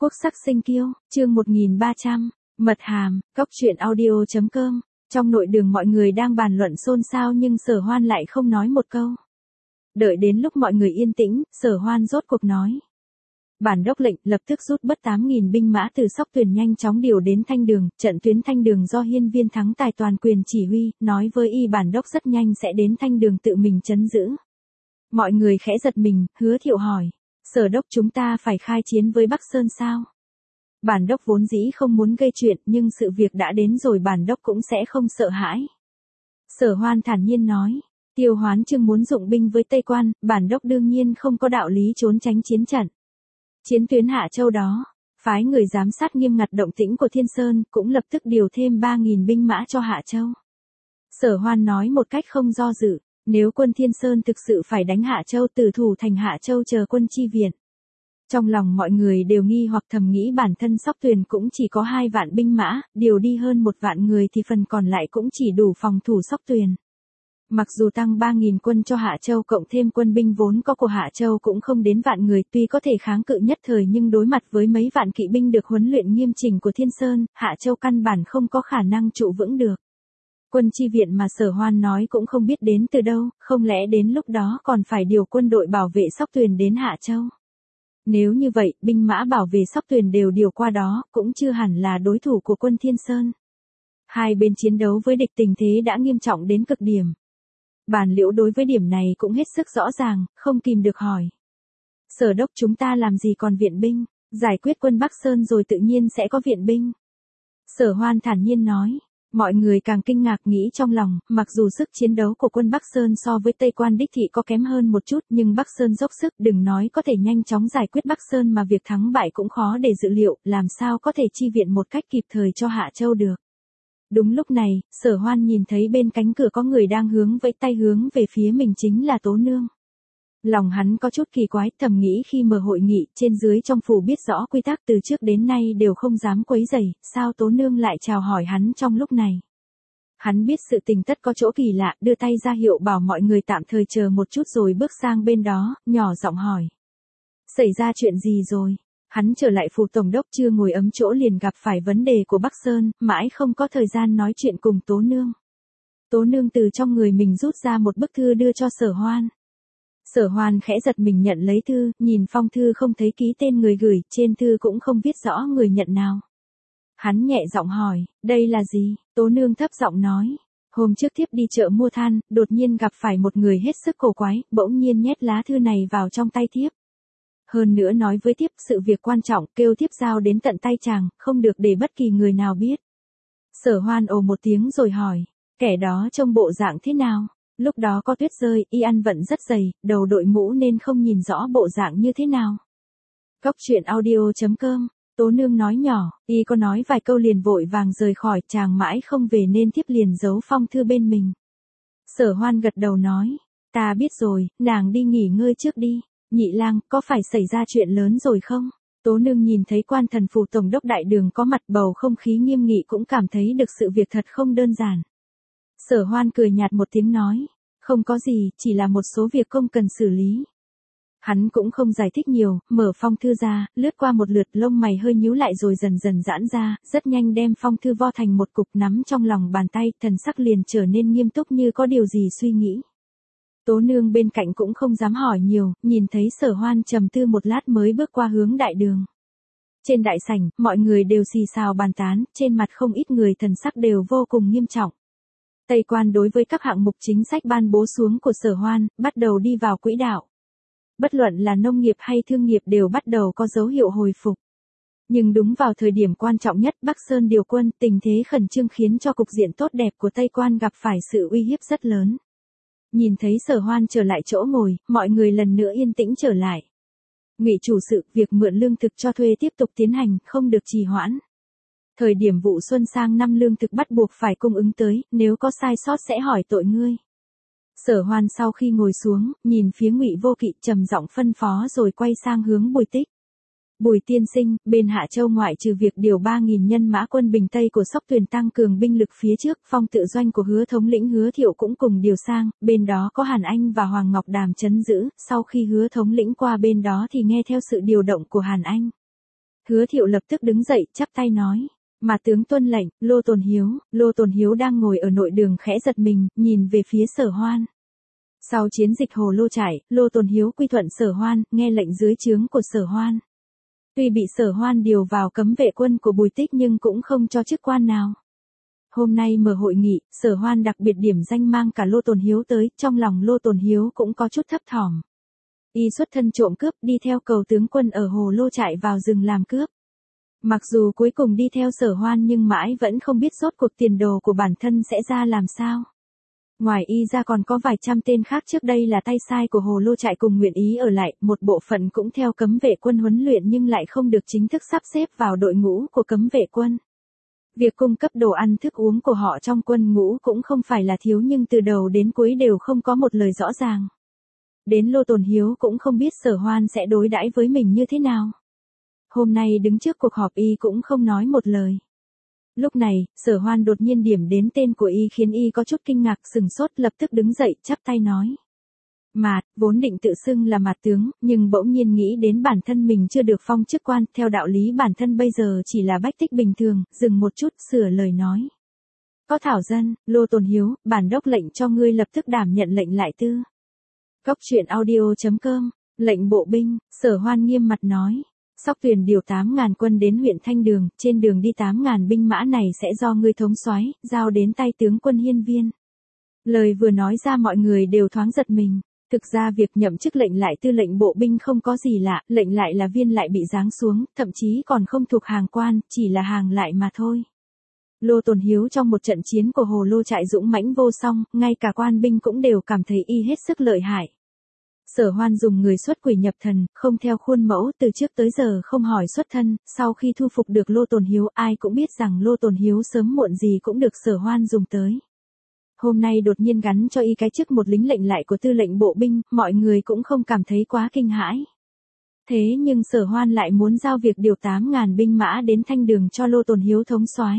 Quốc sắc sinh kiêu, chương 1300, mật hàm, cóc truyện audio.com. Trong nội đường mọi người đang bàn luận xôn xao nhưng Sở Hoan lại không nói một câu. Đợi đến lúc mọi người yên tĩnh, Sở Hoan rốt cuộc nói. Bản đốc lệnh lập tức rút bớt 8.000 binh mã từ Sóc Tuyền nhanh chóng điều đến Thanh Đường, trận tuyến Thanh Đường do Hiên Viên Thắng Tài toàn quyền chỉ huy, nói với y bản đốc rất nhanh sẽ đến Thanh Đường tự mình trấn giữ. Mọi người khẽ giật mình, Hứa Thiệu hỏi. Sở đốc chúng ta phải khai chiến với Bắc Sơn sao? Bản đốc vốn dĩ không muốn gây chuyện nhưng sự việc đã đến rồi bản đốc cũng sẽ không sợ hãi. Sở Hoan thản nhiên nói. Tiêu Hoán Chương muốn dụng binh với Tây Quan, bản đốc đương nhiên không có đạo lý trốn tránh chiến trận. Chiến tuyến Hạ Châu đó, phái người giám sát nghiêm ngặt động tĩnh của Thiên Sơn, cũng lập tức điều thêm 3.000 binh mã cho Hạ Châu. Sở Hoan nói một cách không do dự. Nếu quân Thiên Sơn thực sự phải đánh Hạ Châu, tử thủ thành Hạ Châu chờ quân chi viện. Trong lòng mọi người đều nghi hoặc thầm nghĩ bản thân Sóc Tuyền cũng chỉ có 2 vạn binh mã, điều đi hơn 1 vạn người thì phần còn lại cũng chỉ đủ phòng thủ Sóc Tuyền. Mặc dù tăng 3.000 quân cho Hạ Châu cộng thêm quân binh vốn có của Hạ Châu cũng không đến vạn người, tuy có thể kháng cự nhất thời nhưng đối mặt với mấy vạn kỵ binh được huấn luyện nghiêm chỉnh của Thiên Sơn, Hạ Châu căn bản không có khả năng trụ vững được. Quân chi viện mà Sở Hoan nói cũng không biết đến từ đâu, không lẽ đến lúc đó còn phải điều quân đội bảo vệ Sóc Tuyền đến Hạ Châu. Nếu như vậy, binh mã bảo vệ Sóc Tuyền đều điều qua đó, cũng chưa hẳn là đối thủ của quân Thiên Sơn. Hai bên chiến đấu với địch tình thế đã nghiêm trọng đến cực điểm. Bàn Liễu đối với điểm này cũng hết sức rõ ràng, không kìm được hỏi. Sở đốc chúng ta làm gì còn viện binh, giải quyết quân Bắc Sơn rồi tự nhiên sẽ có viện binh. Sở Hoan thản nhiên nói. Mọi người càng kinh ngạc nghĩ trong lòng, mặc dù sức chiến đấu của quân Bắc Sơn so với Tây Quan đích thị có kém hơn một chút nhưng Bắc Sơn dốc sức đừng nói có thể nhanh chóng giải quyết Bắc Sơn mà việc thắng bại cũng khó để dự liệu, làm sao có thể chi viện một cách kịp thời cho Hạ Châu được. Đúng lúc này, Sở Hoan nhìn thấy bên cánh cửa có người đang hướng vẫy tay hướng về phía mình chính là Tố Nương. Lòng hắn có chút kỳ quái, thầm nghĩ khi mở hội nghị, trên dưới trong phủ biết rõ quy tắc từ trước đến nay đều không dám quấy rầy, sao Tố Nương lại chào hỏi hắn trong lúc này. Hắn biết sự tình tất có chỗ kỳ lạ, đưa tay ra hiệu bảo mọi người tạm thời chờ một chút rồi bước sang bên đó, nhỏ giọng hỏi. Xảy ra chuyện gì rồi? Hắn trở lại phủ tổng đốc chưa ngồi ấm chỗ liền gặp phải vấn đề của Bắc Sơn, mãi không có thời gian nói chuyện cùng Tố Nương. Tố Nương từ trong người mình rút ra một bức thư đưa cho Sở Hoan. Sở Hoan khẽ giật mình nhận lấy thư, nhìn phong thư không thấy ký tên người gửi, trên thư cũng không viết rõ người nhận nào. Hắn nhẹ giọng hỏi, đây là gì? Tố Nương thấp giọng nói, hôm trước thiếp đi chợ mua than, đột nhiên gặp phải một người hết sức cổ quái, bỗng nhiên nhét lá thư này vào trong tay thiếp. Hơn nữa nói với thiếp sự việc quan trọng, kêu thiếp giao đến tận tay chàng, không được để bất kỳ người nào biết. Sở Hoan ồ một tiếng rồi hỏi, kẻ đó trông bộ dạng thế nào? Lúc đó có tuyết rơi, y ăn vận rất dày, đầu đội mũ nên không nhìn rõ bộ dạng như thế nào. Cóc truyện audio.com, Tố Nương nói nhỏ, y có nói vài câu liền vội vàng rời khỏi, chàng mãi không về nên thiếp liền giấu phong thư bên mình. Sở Hoan gật đầu nói, ta biết rồi, nàng đi nghỉ ngơi trước đi. Nhị lang, có phải xảy ra chuyện lớn rồi không? Tố Nương nhìn thấy quan thần phủ tổng đốc đại đường có mặt bầu không khí nghiêm nghị cũng cảm thấy được sự việc thật không đơn giản. Sở Hoan cười nhạt một tiếng nói, không có gì, chỉ là một số việc công cần xử lý. Hắn cũng không giải thích nhiều, mở phong thư ra, lướt qua một lượt lông mày hơi nhíu lại rồi dần dần giãn ra, rất nhanh đem phong thư vo thành một cục nắm trong lòng bàn tay, thần sắc liền trở nên nghiêm túc như có điều gì suy nghĩ. Tố Nương bên cạnh cũng không dám hỏi nhiều, nhìn thấy Sở Hoan trầm tư một lát mới bước qua hướng đại đường. Trên đại sảnh, mọi người đều xì xào bàn tán, trên mặt không ít người thần sắc đều vô cùng nghiêm trọng. Tây Quan đối với các hạng mục chính sách ban bố xuống của Sở Hoan, bắt đầu đi vào quỹ đạo. Bất luận là nông nghiệp hay thương nghiệp đều bắt đầu có dấu hiệu hồi phục. Nhưng đúng vào thời điểm quan trọng nhất Bắc Sơn điều quân, tình thế khẩn trương khiến cho cục diện tốt đẹp của Tây Quan gặp phải sự uy hiếp rất lớn. Nhìn thấy Sở Hoan trở lại chỗ ngồi, mọi người lần nữa yên tĩnh trở lại. Ngụy chủ sự, việc mượn lương thực cho thuê tiếp tục tiến hành, không được trì hoãn. Thời điểm vụ xuân sang năm lương thực bắt buộc phải cung ứng tới, nếu có sai sót sẽ hỏi tội ngươi. Sở Hoan sau khi ngồi xuống, nhìn phía Ngụy Vô Kỵ trầm giọng phân phó rồi quay sang hướng Bùi Tích. Bùi tiên sinh, bên Hạ Châu ngoại trừ việc điều 3.000 nhân mã quân Bình Tây của Sóc Tuyền tăng cường binh lực phía trước, phong tự doanh của Hứa thống lĩnh Hứa Thiệu cũng cùng điều sang, bên đó có Hàn Anh và Hoàng Ngọc Đàm trấn giữ, sau khi Hứa thống lĩnh qua bên đó thì nghe theo sự điều động của Hàn Anh. Hứa Thiệu lập tức đứng dậy, chắp tay nói. Mà tướng tuân lệnh, Lô Tồn Hiếu đang ngồi ở nội đường khẽ giật mình, nhìn về phía Sở Hoan. Sau chiến dịch Hồ Lô Trại, Lô Tồn Hiếu quy thuận Sở Hoan, nghe lệnh dưới trướng của Sở Hoan. Tuy bị Sở Hoan điều vào cấm vệ quân của Bùi Tích nhưng cũng không cho chức quan nào. Hôm nay mở hội nghị, Sở Hoan đặc biệt điểm danh mang cả Lô Tồn Hiếu tới, trong lòng Lô Tồn Hiếu cũng có chút thấp thỏm. Y xuất thân trộm cướp đi theo cầu tướng quân ở Hồ Lô Trại vào rừng làm cướp. Mặc dù cuối cùng đi theo Sở Hoan nhưng mãi vẫn không biết rốt cuộc tiền đồ của bản thân sẽ ra làm sao. Ngoài y ra còn có vài trăm tên khác trước đây là tay sai của Hồ Lô Trại cùng nguyện ý ở lại, một bộ phận cũng theo cấm vệ quân huấn luyện nhưng lại không được chính thức sắp xếp vào đội ngũ của cấm vệ quân. Việc cung cấp đồ ăn thức uống của họ trong quân ngũ cũng không phải là thiếu nhưng từ đầu đến cuối đều không có một lời rõ ràng. Đến Lô Tồn Hiếu cũng không biết Sở Hoan sẽ đối đãi với mình như thế nào. Hôm nay đứng trước cuộc họp y cũng không nói một lời. Lúc này, Sở Hoan đột nhiên điểm đến tên của y khiến y có chút kinh ngạc sừng sốt lập tức đứng dậy chắp tay nói. Mạt, vốn định tự xưng là Mạt tướng, nhưng bỗng nhiên nghĩ đến bản thân mình chưa được phong chức quan, theo đạo lý bản thân bây giờ chỉ là bách tích bình thường, dừng một chút sửa lời nói. Có thảo dân, Lô Tồn Hiếu, bản đốc lệnh cho ngươi lập tức đảm nhận lệnh lại tư. Cóc truyện audio.com, lệnh bộ binh, Sở Hoan nghiêm mặt nói. Sóc Tuyền điều 8.000 quân đến huyện Thanh Đường, trên đường đi 8.000 binh mã này sẽ do ngươi thống soái, giao đến tay tướng quân Hiên Viên. Lời vừa nói ra mọi người đều thoáng giật mình. Thực ra việc nhậm chức lệnh lại tư lệnh bộ binh không có gì lạ, lệnh lại là viên lại bị giáng xuống, thậm chí còn không thuộc hàng quan, chỉ là hàng lại mà thôi. Lô Tồn Hiếu trong một trận chiến của Hồ Lô Trại dũng mãnh vô song, ngay cả quan binh cũng đều cảm thấy y hết sức lợi hại. Sở Hoan dùng người xuất quỷ nhập thần, không theo khuôn mẫu từ trước tới giờ không hỏi xuất thân, sau khi thu phục được Lô Tồn Hiếu ai cũng biết rằng Lô Tồn Hiếu sớm muộn gì cũng được Sở Hoan dùng tới. Hôm nay đột nhiên gắn cho y cái chức một lính lệnh lại của tư lệnh bộ binh, mọi người cũng không cảm thấy quá kinh hãi. Thế nhưng Sở Hoan lại muốn giao việc điều 8.000 binh mã đến Thanh Đường cho Lô Tồn Hiếu thống soái.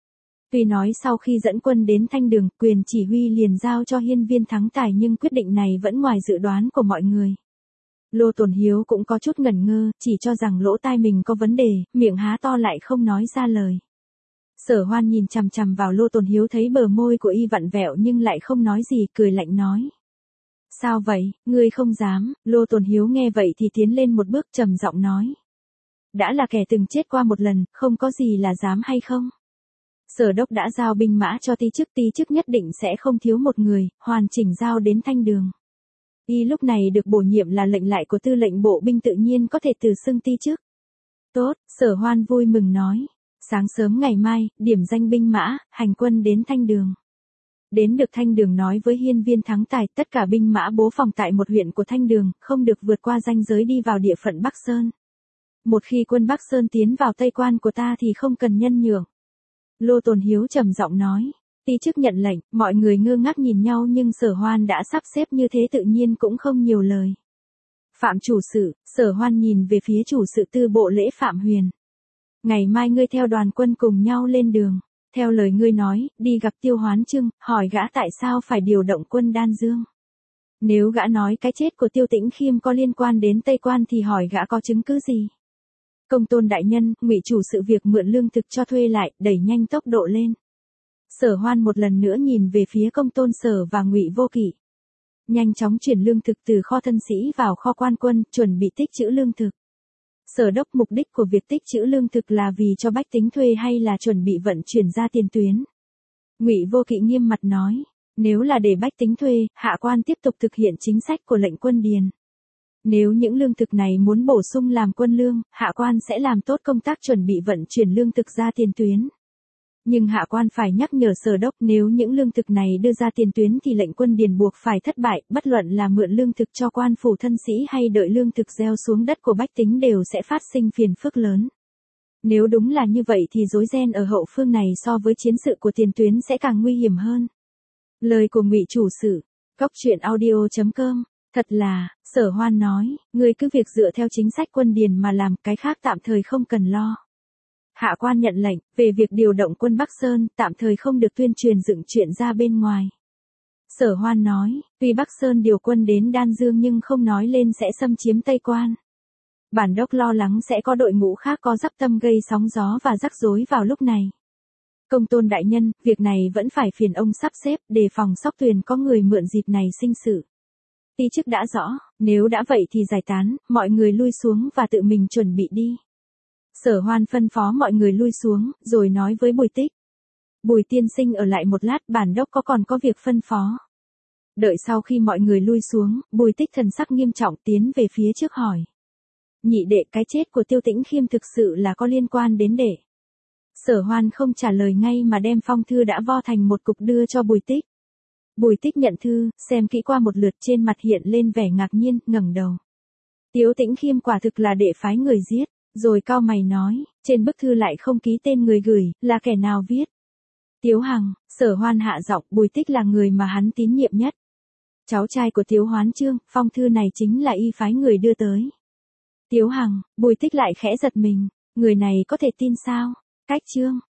Tuy nói sau khi dẫn quân đến Thanh Đường, quyền chỉ huy liền giao cho Hiên Viên Thắng Tài nhưng quyết định này vẫn ngoài dự đoán của mọi người. Lô Tồn Hiếu cũng có chút ngẩn ngơ, chỉ cho rằng lỗ tai mình có vấn đề, miệng há to lại không nói ra lời. Sở Hoan nhìn chằm chằm vào Lô Tồn Hiếu thấy bờ môi của y vặn vẹo nhưng lại không nói gì, cười lạnh nói. Sao vậy, ngươi không dám, Lô Tồn Hiếu nghe vậy thì tiến lên một bước trầm giọng nói. Đã là kẻ từng chết qua một lần, không có gì là dám hay không. Sở đốc đã giao binh mã cho ty chức nhất định sẽ không thiếu một người, hoàn chỉnh giao đến Thanh Đường. Y lúc này được bổ nhiệm là lệnh lại của tư lệnh bộ binh tự nhiên có thể từ xưng ty chức. Tốt, Sở Hoan vui mừng nói. Sáng sớm ngày mai, điểm danh binh mã, hành quân đến Thanh Đường. Đến được Thanh Đường nói với Hiên Viên Thắng Tài, tất cả binh mã bố phòng tại một huyện của Thanh Đường, không được vượt qua ranh giới đi vào địa phận Bắc Sơn. Một khi quân Bắc Sơn tiến vào Tây Quan của ta thì không cần nhân nhượng. Lô Tồn Hiếu trầm giọng nói. Ty chức nhận lệnh, mọi người ngơ ngác nhìn nhau nhưng Sở Hoan đã sắp xếp như thế tự nhiên cũng không nhiều lời. Phạm chủ sự, Sở Hoan nhìn về phía chủ sự tư bộ lễ Phạm Huyền. Ngày mai ngươi theo đoàn quân cùng nhau lên đường. Theo lời ngươi nói, đi gặp Tiêu Hoán Trưng, hỏi gã tại sao phải điều động quân Đan Dương. Nếu gã nói cái chết của Tiêu Tĩnh Khiêm có liên quan đến Tây Quan thì hỏi gã có chứng cứ gì. Công tôn đại nhân, Ngụy chủ sự việc mượn lương thực cho thuê lại, đẩy nhanh tốc độ lên. Sở Hoan một lần nữa nhìn về phía Công tôn Sở và Ngụy Vô Kỵ. Nhanh chóng chuyển lương thực từ kho thân sĩ vào kho quan quân, chuẩn bị tích trữ lương thực. Sở đốc, mục đích của việc tích trữ lương thực là vì cho bách tính thuê hay là chuẩn bị vận chuyển ra tiền tuyến? Ngụy Vô Kỵ nghiêm mặt nói, nếu là để bách tính thuê, hạ quan tiếp tục thực hiện chính sách của lệnh quân điền. Nếu những lương thực này muốn bổ sung làm quân lương, hạ quan sẽ làm tốt công tác chuẩn bị vận chuyển lương thực ra tiền tuyến. Nhưng hạ quan phải nhắc nhở Sở đốc, nếu những lương thực này đưa ra tiền tuyến thì lệnh quân điền buộc phải thất bại, bất luận là mượn lương thực cho quan phủ thân sĩ hay đợi lương thực gieo xuống đất của bách tính đều sẽ phát sinh phiền phức lớn. Nếu đúng là như vậy thì rối ren ở hậu phương này so với chiến sự của tiền tuyến sẽ càng nguy hiểm hơn. Lời của Ngụy chủ sự, Cóc truyện audio.com. Thật là, Sở Hoan nói, ngươi cứ việc dựa theo chính sách quân điền mà làm, cái khác tạm thời không cần lo. Hạ quan nhận lệnh, về việc điều động quân Bắc Sơn, tạm thời không được tuyên truyền dựng chuyện ra bên ngoài. Sở Hoan nói, tuy Bắc Sơn điều quân đến Đan Dương nhưng không nói lên sẽ xâm chiếm Tây Quan. Bản đốc lo lắng sẽ có đội ngũ khác có dắp tâm gây sóng gió và rắc rối vào lúc này. Công tôn đại nhân, việc này vẫn phải phiền ông sắp xếp, đề phòng Sóc Tuyền có người mượn dịp này sinh sự. Ti chức đã rõ, nếu đã vậy thì giải tán, mọi người lui xuống và tự mình chuẩn bị đi. Sở Hoan phân phó mọi người lui xuống, rồi nói với Bùi Tích. Bùi tiên sinh ở lại một lát, bản đốc còn có việc phân phó. Đợi sau khi mọi người lui xuống, Bùi Tích thần sắc nghiêm trọng tiến về phía trước hỏi. Nhị đệ, cái chết của Tiêu Tĩnh Khiêm thực sự là có liên quan đến đệ? Sở Hoan không trả lời ngay mà đem phong thư đã vo thành một cục đưa cho Bùi Tích. Bùi Tích nhận thư, xem kỹ qua một lượt, trên mặt hiện lên vẻ ngạc nhiên, ngẩng đầu. Tiêu Tĩnh Khiêm quả thực là đệ phái người giết, rồi cau mày nói, trên bức thư lại không ký tên người gửi, là kẻ nào viết? Tiếu Hằng. Sở Hoan hạ giọng, Bùi Tích là người mà hắn tín nhiệm nhất. Cháu trai của Tiếu Hoán Trương, phong thư này chính là y phái người đưa tới. Tiếu Hằng. Bùi Tích lại khẽ giật mình, người này có thể tin sao? Cách Trương.